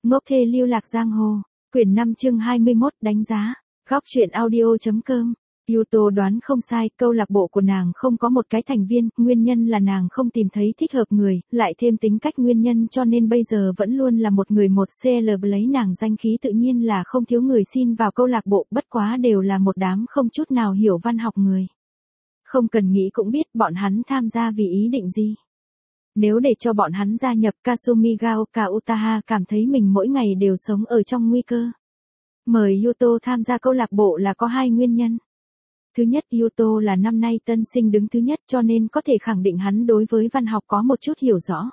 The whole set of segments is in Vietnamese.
Ngốc thê lưu lạc giang hồ. Quyển 5 chương 21 đánh giá. Góc truyện audio.com. Yuto đoán không sai, câu lạc bộ của nàng không có một cái thành viên, nguyên nhân là nàng không tìm thấy thích hợp người, lại thêm tính cách nguyên nhân cho nên bây giờ vẫn luôn là một người một CLB lấy nàng danh khí tự nhiên là không thiếu người xin vào câu lạc bộ, bất quá đều là một đám không chút nào hiểu văn học người. Không cần nghĩ cũng biết bọn hắn tham gia vì ý định gì. Nếu để cho bọn hắn gia nhập Kasumi Gaoka Utaha cảm thấy mình mỗi ngày đều sống ở trong nguy cơ. Mời Yuto tham gia câu lạc bộ là có hai nguyên nhân. Thứ nhất, Yuto là năm nay tân sinh đứng thứ nhất cho nên có thể khẳng định hắn đối với văn học có một chút hiểu rõ.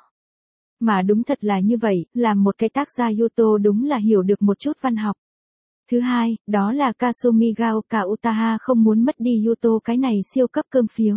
Mà đúng thật là như vậy, làm một cái tác gia Yuto đúng là hiểu được một chút văn học. Thứ hai, đó là Kasumi Gaoka Utaha không muốn mất đi Yuto cái này siêu cấp cơm phiếu.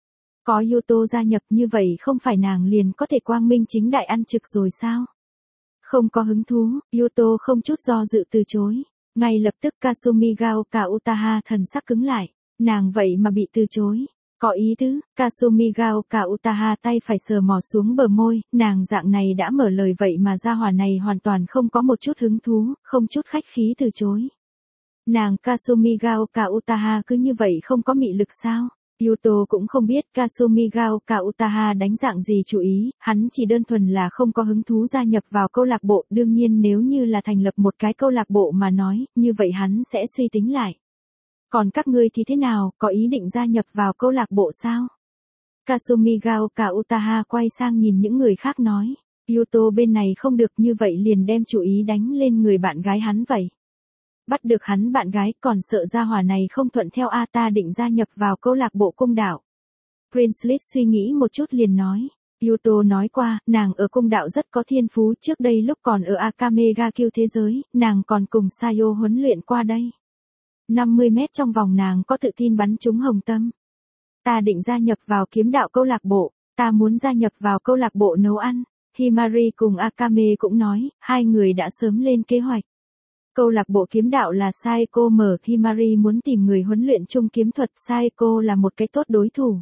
Có Yuto gia nhập như vậy không phải nàng liền có thể quang minh chính đại ăn trực rồi sao? Không có hứng thú, Yuto không chút do dự từ chối. Ngay lập tức Kasumi Gaoka Utaha thần sắc cứng lại. Nàng vậy mà bị từ chối. Có ý tứ, Kasumi Gaoka Utaha tay phải sờ mò xuống bờ môi, nàng dạng này đã mở lời vậy mà gia hỏa này hoàn toàn không có một chút hứng thú, không chút khách khí từ chối. Nàng Kasumi Gaoka Utaha cứ như vậy không có mị lực sao? Yuto cũng không biết Kasumi Gaoka Utaha đánh dạng gì chú ý, hắn chỉ đơn thuần là không có hứng thú gia nhập vào câu lạc bộ, đương nhiên nếu như là thành lập một cái câu lạc bộ mà nói, như vậy hắn sẽ suy tính lại. Còn các ngươi thì thế nào, có ý định gia nhập vào câu lạc bộ sao? Kasumi Gaoka Utaha quay sang nhìn những người khác nói, Yuto bên này không được như vậy liền đem chú ý đánh lên người bạn gái hắn vậy. Bắt được hắn bạn gái còn sợ gia hỏa này không thuận theo ta định gia nhập vào câu lạc bộ cung đạo. Prince suy nghĩ một chút liền nói. Yuto nói qua, nàng ở cung đạo rất có thiên phú trước đây lúc còn ở Akame ga Kyu thế giới, nàng còn cùng Sayo huấn luyện qua đây. 50 mét trong vòng nàng có tự tin bắn trúng hồng tâm. Ta định gia nhập vào kiếm đạo câu lạc bộ, ta muốn gia nhập vào câu lạc bộ nấu ăn. Himari cùng Akame cũng nói, hai người đã sớm lên kế hoạch. Câu lạc bộ kiếm đạo là Saeko mở, Himari muốn tìm người huấn luyện chung kiếm thuật, Saeko là một cái tốt đối thủ.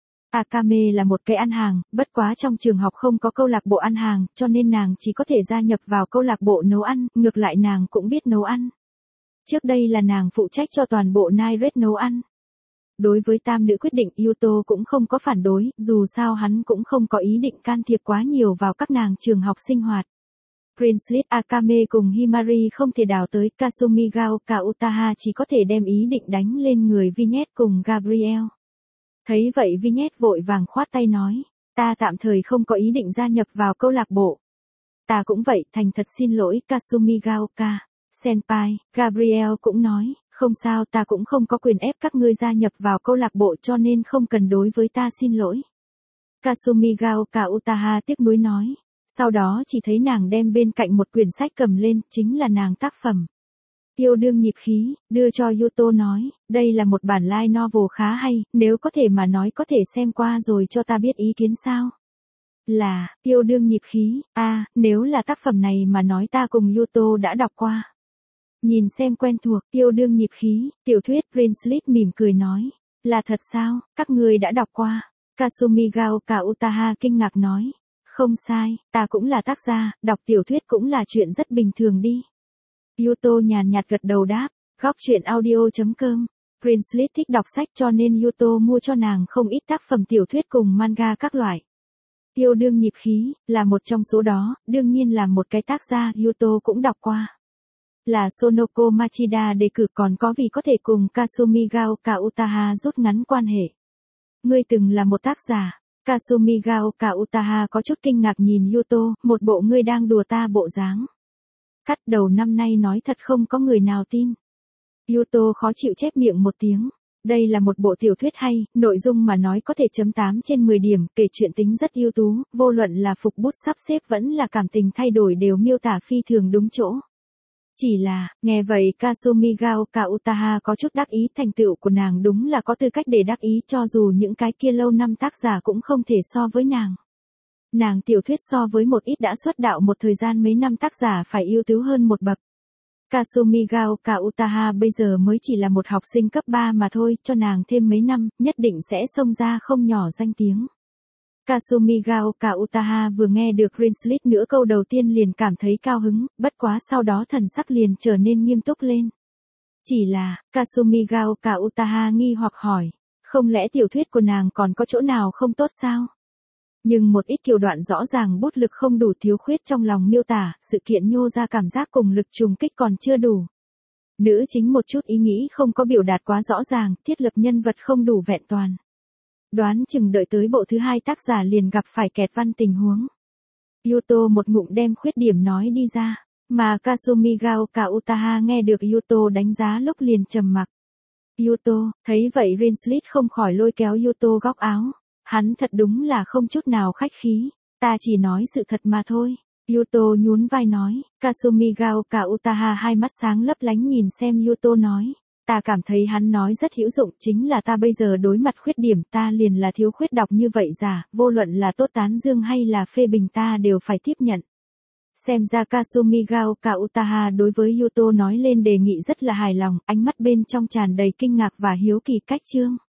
Akame là một cái ăn hàng, bất quá trong trường học không có câu lạc bộ ăn hàng, cho nên nàng chỉ có thể gia nhập vào câu lạc bộ nấu ăn, ngược lại nàng cũng biết nấu ăn. Trước đây là nàng phụ trách cho toàn bộ Night Raid nấu ăn. Đối với tam nữ quyết định Yuto cũng không có phản đối, dù sao hắn cũng không có ý định can thiệp quá nhiều vào các nàng trường học sinh hoạt. Prince Akame cùng Himari không thể đào tới, Kasumi Gaoka Utaha chỉ có thể đem ý định đánh lên người Vignette cùng Gabriel. Thấy vậy Vignette vội vàng khoát tay nói, ta tạm thời không có ý định gia nhập vào câu lạc bộ. Ta cũng vậy, thành thật xin lỗi Kasumi Gaoka. Senpai, Gabriel cũng nói, không sao, ta cũng không có quyền ép các ngươi gia nhập vào câu lạc bộ cho nên không cần đối với ta xin lỗi. Kasumi Gaoka Utaha tiếc nuối nói. Sau đó chỉ thấy nàng đem bên cạnh một quyển sách cầm lên, chính là nàng tác phẩm. Yêu đương nhịp khí, đưa cho Yuto nói, đây là một bản light novel khá hay, nếu có thể mà nói có thể xem qua rồi cho ta biết ý kiến sao. Là, yêu đương nhịp khí, nếu là tác phẩm này mà nói ta cùng Yuto đã đọc qua. Nhìn xem quen thuộc, yêu đương nhịp khí, tiểu thuyết Prince mỉm cười nói, là thật sao, các người đã đọc qua. Kasumi Gaoka Utaha kinh ngạc nói. Không sai, ta cũng là tác gia, đọc tiểu thuyết cũng là chuyện rất bình thường đi. Yuto nhàn nhạt gật đầu đáp, góc truyện audio.com. Prince thích đọc sách cho nên Yuto mua cho nàng không ít tác phẩm tiểu thuyết cùng manga các loại. Yêu đương nhịp khí, là một trong số đó, đương nhiên là một cái tác gia Yuto cũng đọc qua. Là Sonoko Machida đề cử còn có vì có thể cùng Kasumi Gaoka Utaha rút ngắn quan hệ. Ngươi từng là một tác giả. Kasumi Gaoka Utaha có chút kinh ngạc nhìn Yuto, một bộ ngươi đang đùa ta bộ dáng. Cắt đầu năm nay nói thật không có người nào tin. Yuto khó chịu chép miệng một tiếng. Đây là một bộ tiểu thuyết hay, nội dung mà nói có thể chấm 8 trên 10 điểm, kể chuyện tính rất ưu tú, vô luận là phục bút sắp xếp vẫn là cảm tình thay đổi đều miêu tả phi thường đúng chỗ. Chỉ là, nghe vậy Kasumi Gaoka Utaha có chút đắc ý, thành tựu của nàng đúng là có tư cách để đắc ý cho dù những cái kia lâu năm tác giả cũng không thể so với nàng. Nàng tiểu thuyết so với một ít đã xuất đạo một thời gian mấy năm tác giả phải ưu tú hơn một bậc. Kasumi Gaoka Utaha bây giờ mới chỉ là một học sinh cấp 3 mà thôi, cho nàng thêm mấy năm, nhất định sẽ xông ra không nhỏ danh tiếng. Kasumi Gaoka Utaha vừa nghe được Rinslit nữa câu đầu tiên liền cảm thấy cao hứng, bất quá sau đó thần sắc liền trở nên nghiêm túc lên. Chỉ là, Kasumi Gaoka Utaha nghi hoặc hỏi, không lẽ tiểu thuyết của nàng còn có chỗ nào không tốt sao? Nhưng một ít kiều đoạn rõ ràng bút lực không đủ, thiếu khuyết trong lòng miêu tả, sự kiện nhô ra cảm giác cùng lực trùng kích còn chưa đủ. Nữ chính một chút ý nghĩ không có biểu đạt quá rõ ràng, thiết lập nhân vật không đủ vẹn toàn. Đoán chừng đợi tới bộ thứ 2 tác giả liền gặp phải kẹt văn tình huống. Yuto một ngụm đem khuyết điểm nói đi ra, mà Kasumi Gaoka Utaha nghe được Yuto đánh giá lúc liền trầm mặc. Yuto, thấy vậy Rinslit không khỏi lôi kéo Yuto góc áo. Hắn thật đúng là không chút nào khách khí, ta chỉ nói sự thật mà thôi. Yuto nhún vai nói, Kasumi Gaoka Utaha hai mắt sáng lấp lánh nhìn xem Yuto nói. Ta cảm thấy hắn nói rất hữu dụng, chính là ta bây giờ đối mặt khuyết điểm ta liền là thiếu khuyết đọc như vậy giả, vô luận là tốt tán dương hay là phê bình ta đều phải tiếp nhận. Xem ra Kasumi Gaoka Utaha đối với Yuto nói lên đề nghị rất là hài lòng, ánh mắt bên trong tràn đầy kinh ngạc và hiếu kỳ cách chương.